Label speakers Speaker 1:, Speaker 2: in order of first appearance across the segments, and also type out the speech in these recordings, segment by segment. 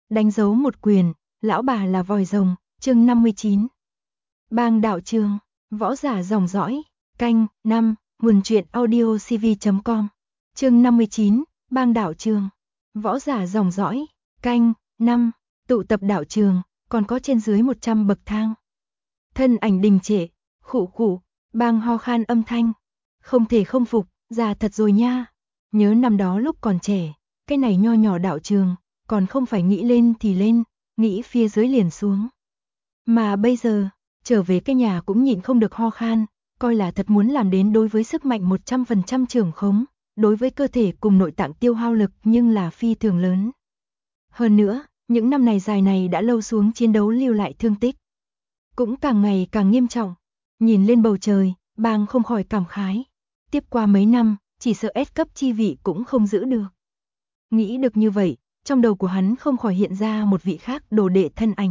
Speaker 1: đánh dấu một quyền, lão bà là vòi rồng, chương 59. Bang đạo trường, võ giả dòng dõi, canh, 5, nguồn truyện audiocv.com. Chương 59, bang đạo trường, võ giả dòng dõi, canh, 5, tụ tập đạo trường, còn có trên dưới 100 bậc thang. Thân ảnh đình trệ, khụ khụ, bang ho khan âm thanh. Không thể không phục, già thật rồi nha. Nhớ năm đó lúc còn trẻ, cái này nho nhỏ đạo trường, còn không phải nghĩ lên thì lên, nghĩ phía dưới liền xuống. Mà bây giờ, trở về cái nhà cũng nhịn không được ho khan, coi là thật muốn làm đến đối với sức mạnh 100% trưởng khống, đối với cơ thể cùng nội tạng tiêu hao lực nhưng là phi thường lớn. Hơn nữa, những năm này dài này đã lâu xuống chiến đấu lưu lại thương tích. Cũng càng ngày càng nghiêm trọng. Nhìn lên bầu trời, bang không khỏi cảm khái. Tiếp qua mấy năm, chỉ sợ S cấp chi vị cũng không giữ được. Nghĩ được như vậy, trong đầu của hắn không khỏi hiện ra một vị khác đồ đệ thân ảnh.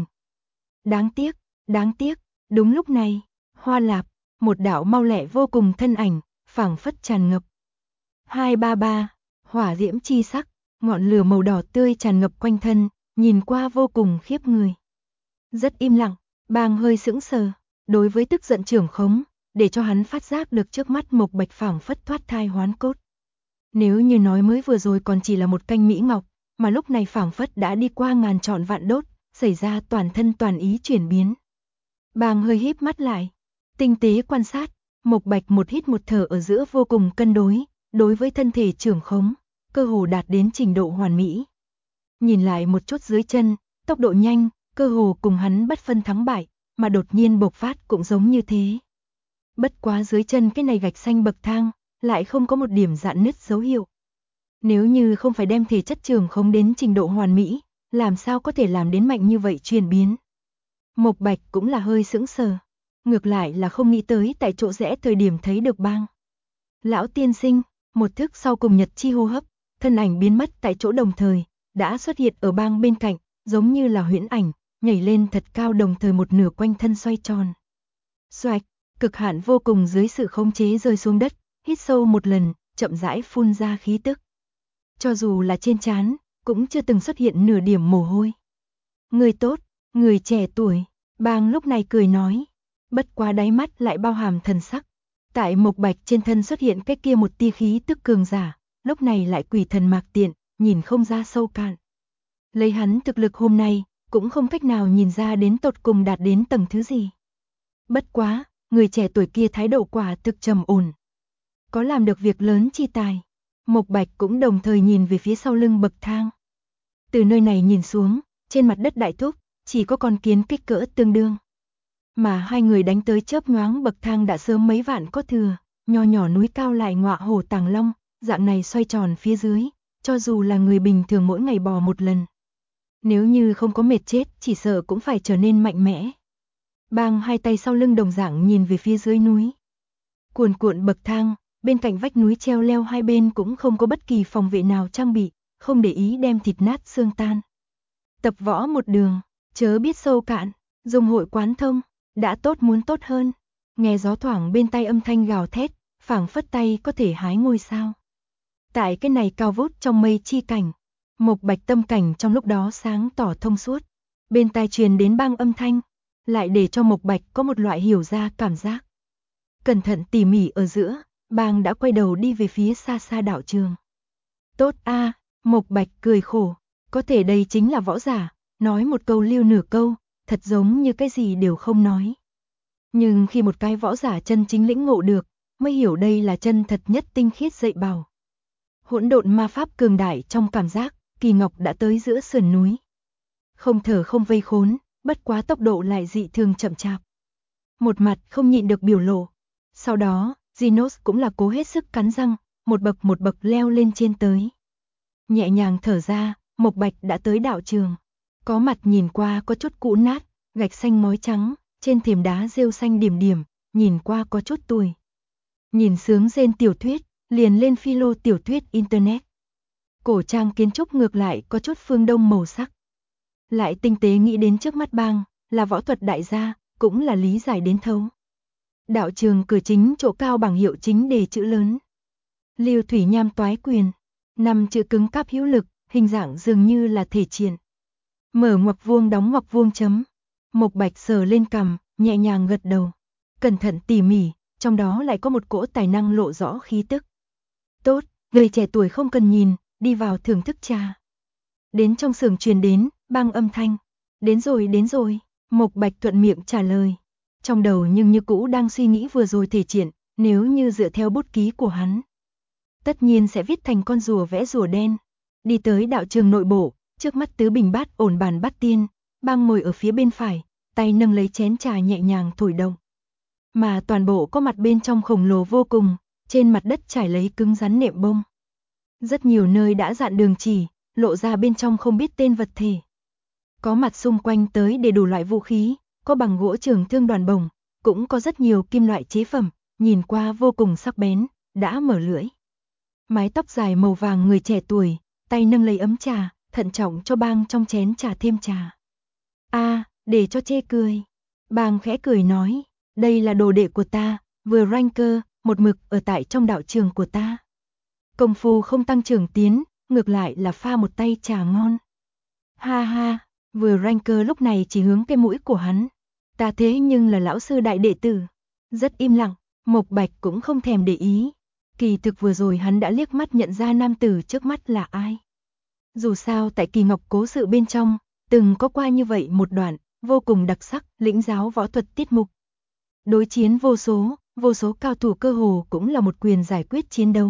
Speaker 1: Đáng tiếc, đúng lúc này, Hoa Lạp, một đạo mau lẹ vô cùng thân ảnh, phảng phất tràn ngập. 233, hỏa diễm chi sắc, ngọn lửa màu đỏ tươi tràn ngập quanh thân, nhìn qua vô cùng khiếp người. Rất im lặng, bang hơi sững sờ, đối với tức giận trưởng khống, để cho hắn phát giác được trước mắt Mộc Bạch phảng phất thoát thai hoán cốt. Nếu như nói mới vừa rồi còn chỉ là một canh mỹ ngọc, mà lúc này phảng phất đã đi qua ngàn trọn vạn đốt, xảy ra toàn thân toàn ý chuyển biến. Bang hơi híp mắt lại, tinh tế quan sát, Mộc Bạch một hít một thở ở giữa vô cùng cân đối, đối với thân thể trưởng khống, cơ hồ đạt đến trình độ hoàn mỹ. Nhìn lại một chút dưới chân, tốc độ nhanh, cơ hồ cùng hắn bất phân thắng bại, mà đột nhiên bộc phát cũng giống như thế. Bất quá dưới chân cái này gạch xanh bậc thang, lại không có một điểm rạn nứt dấu hiệu. Nếu như không phải đem thể chất trưởng khống đến trình độ hoàn mỹ, làm sao có thể làm đến mạnh như vậy chuyển biến. Mộc Bạch cũng là hơi sững sờ, ngược lại là không nghĩ tới tại chỗ rẽ thời điểm thấy được bang. Lão tiên sinh, một thức sau cùng nhật chi hô hấp, thân ảnh biến mất tại chỗ đồng thời, đã xuất hiện ở bang bên cạnh, giống như là huyễn ảnh, nhảy lên thật cao đồng thời một nửa quanh thân xoay tròn. Xoạch, cực hạn vô cùng dưới sự khống chế rơi xuống đất, hít sâu một lần, chậm rãi phun ra khí tức. Cho dù là trên trán, cũng chưa từng xuất hiện nửa điểm mồ hôi. Người tốt, người trẻ tuổi, bang lúc này cười nói, bất quá đáy mắt lại bao hàm thần sắc. Tại Mộc Bạch trên thân xuất hiện cái kia một tia khí tức cường giả, lúc này lại quỷ thần mạc tiện, nhìn không ra sâu cạn. Lấy hắn thực lực hôm nay, cũng không cách nào nhìn ra đến tột cùng đạt đến tầng thứ gì. Bất quá, người trẻ tuổi kia thái độ quả thực trầm ổn. Có làm được việc lớn chi tài. Mộc Bạch cũng đồng thời nhìn về phía sau lưng bậc thang. Từ nơi này nhìn xuống, trên mặt đất đại thúc, chỉ có con kiến kích cỡ tương đương. Mà hai người đánh tới chớp nhoáng bậc thang đã sớm mấy vạn có thừa, nho nhỏ núi cao lại ngọa hổ tàng long, dạng này xoay tròn phía dưới, cho dù là người bình thường mỗi ngày bò một lần. Nếu như không có mệt chết, chỉ sợ cũng phải trở nên mạnh mẽ. Bang hai tay sau lưng đồng dạng nhìn về phía dưới núi. Cuồn cuộn bậc thang, bên cạnh vách núi treo leo hai bên cũng không có bất kỳ phòng vệ nào trang bị, không để ý đem thịt nát xương tan. Tập võ một đường, chớ biết sâu cạn, dùng hội quán thông, đã tốt muốn tốt hơn. Nghe gió thoảng bên tay âm thanh gào thét, phảng phất tay có thể hái ngôi sao. Tại cái này cao vút trong mây chi cảnh, Mộc Bạch tâm cảnh trong lúc đó sáng tỏ thông suốt. Bên tai truyền đến bang âm thanh, lại để cho Mộc Bạch có một loại hiểu ra cảm giác. Cẩn thận tỉ mỉ ở giữa, bang đã quay đầu đi về phía xa xa đạo trường. Tốt a, Mộc Bạch cười khổ, có thể đây chính là võ giả, nói một câu lưu nửa câu, thật giống như cái gì đều không nói. Nhưng khi một cái võ giả chân chính lĩnh ngộ được, mới hiểu đây là chân thật nhất tinh khiết dạy bảo. Hỗn độn ma pháp cường đại trong cảm giác, Kỳ Ngọc đã tới giữa sườn núi. Không thở không vây khốn, bất quá tốc độ lại dị thường chậm chạp. Một mặt không nhịn được biểu lộ. Sau đó, Genos cũng là cố hết sức cắn răng, một bậc leo lên trên tới. Nhẹ nhàng thở ra, Mộc Bạch đã tới đạo trường. Có mặt nhìn qua có chút cũ nát, gạch xanh mói trắng, trên thềm đá rêu xanh điểm điểm, nhìn qua có chút tuổi. Nhìn sướng rên tiểu thuyết, liền lên philo tiểu thuyết internet. Cổ trang kiến trúc ngược lại có chút phương Đông màu sắc. Lại tinh tế nghĩ đến trước mắt bang, là võ thuật đại gia, cũng là lý giải đến thấu. Đạo trường cửa chính chỗ cao bảng hiệu chính đề chữ lớn. Lưu Thủy Nham toái quyền, 5 chữ cứng cáp hữu lực, hình dạng dường như là thể triển. Mở ngoặc vuông đóng ngoặc vuông chấm. Mộc Bạch sờ lên cằm, nhẹ nhàng gật đầu. Cẩn thận tỉ mỉ, trong đó lại có một cỗ tài năng lộ rõ khí tức. Tốt, người trẻ tuổi không cần nhìn, đi vào thưởng thức trà. Đến trong xưởng truyền đến, bang âm thanh. Đến rồi, Mộc Bạch thuận miệng trả lời. Trong đầu nhưng như cũ đang suy nghĩ vừa rồi thể triển, nếu như dựa theo bút ký của hắn. Tất nhiên sẽ viết thành con rùa vẽ rùa đen. Đi tới đạo trường nội bộ, trước mắt tứ bình bát ổn bàn bát tiên, bang ngồi ở phía bên phải, tay nâng lấy chén trà nhẹ nhàng thổi động. Mà toàn bộ có mặt bên trong khổng lồ vô cùng, trên mặt đất trải lấy cứng rắn nệm bông. Rất nhiều nơi đã dạn đường chỉ, lộ ra bên trong không biết tên vật thể. Có mặt xung quanh tới để đủ loại vũ khí, có bằng gỗ trường thương đoàn bổng, cũng có rất nhiều kim loại chế phẩm, nhìn qua vô cùng sắc bén, đã mở lưỡi. Mái tóc dài màu vàng người trẻ tuổi, tay nâng lấy ấm trà, thận trọng cho bang trong chén trà thêm trà. Để cho chê cười. Bang khẽ cười nói, đây là đồ đệ của ta, vừa ranker, một mực ở tại trong đạo trường của ta. Công phu không tăng trưởng tiến, ngược lại là pha một tay trà ngon. Ha ha, vừa ranker lúc này chỉ hướng cái mũi của hắn. Ta thế nhưng là lão sư đại đệ tử. Rất im lặng, Mộc Bạch cũng không thèm để ý. Kỳ thực vừa rồi hắn đã liếc mắt nhận ra nam tử trước mắt là ai. Dù sao tại Kỳ Ngọc Cố sự bên trong, từng có qua như vậy một đoạn, vô cùng đặc sắc, lĩnh giáo võ thuật tiết mục. Đối chiến vô số cao thủ cơ hồ cũng là một quyền giải quyết chiến đấu.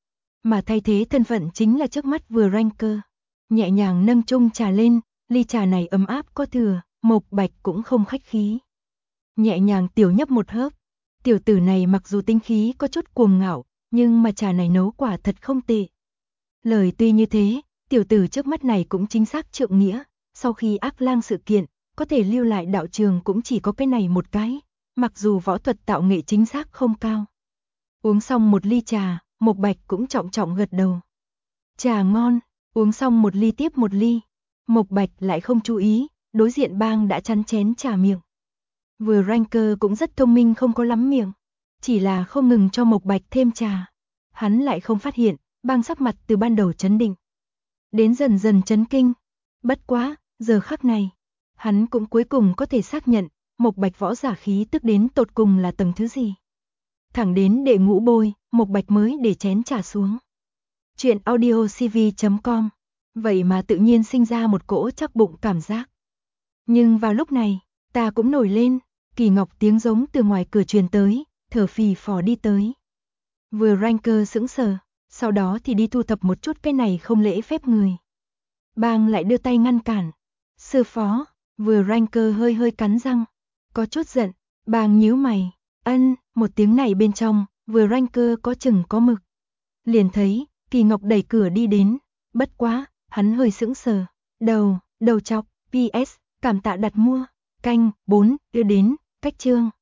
Speaker 1: Mà thay thế thân phận chính là trước mắt vừa ranker. Nhẹ nhàng nâng chung trà lên, ly trà này ấm áp có thừa, Mộc Bạch cũng không khách khí. Nhẹ nhàng tiểu nhấp một hớp. Tiểu tử này mặc dù tinh khí có chút cuồng ngạo, nhưng mà trà này nấu quả thật không tệ. Lời tuy như thế, tiểu tử trước mắt này cũng chính xác trượng nghĩa, sau khi Ác Lang sự kiện, có thể lưu lại đạo trường cũng chỉ có cái này một cái, mặc dù võ thuật tạo nghệ chính xác không cao. Uống xong một ly trà, Mộc Bạch cũng trọng trọng gật đầu. Trà ngon, uống xong một ly tiếp một ly. Mộc Bạch lại không chú ý, đối diện bang đã chắn chén trà miệng. Vừa ranker cũng rất thông minh không có lắm miệng, chỉ là không ngừng cho Mộc Bạch thêm trà. Hắn lại không phát hiện, bang sắc mặt từ ban đầu chấn định đến dần dần chấn kinh. Bất quá, giờ khắc này, hắn cũng cuối cùng có thể xác nhận, Mộc Bạch võ giả khí tức đến tột cùng là tầng thứ gì. Thẳng đến đệ ngũ bôi, Mộc Bạch mới để chén trà xuống. Chuyện audiocv.com. Vậy mà tự nhiên sinh ra một cỗ chắc bụng cảm giác. Nhưng vào lúc này, ta cũng nổi lên, Kỳ Ngọc tiếng giống từ ngoài cửa truyền tới, thở phì phò đi tới. Vừa ranker sững sờ, sau đó thì đi thu thập một chút cái này không lễ phép người. Bang lại đưa tay ngăn cản. Sư phó, vừa ranker hơi hơi cắn răng, có chút giận, bang nhíu mày, một tiếng này bên trong, vừa ranker có chừng có mực. Liền thấy, Kỳ Ngọc đẩy cửa đi đến, bất quá, hắn hơi sững sờ, đầu chọc, PS, cảm tạ đặt mua, canh, 4, đưa đến, cách chương.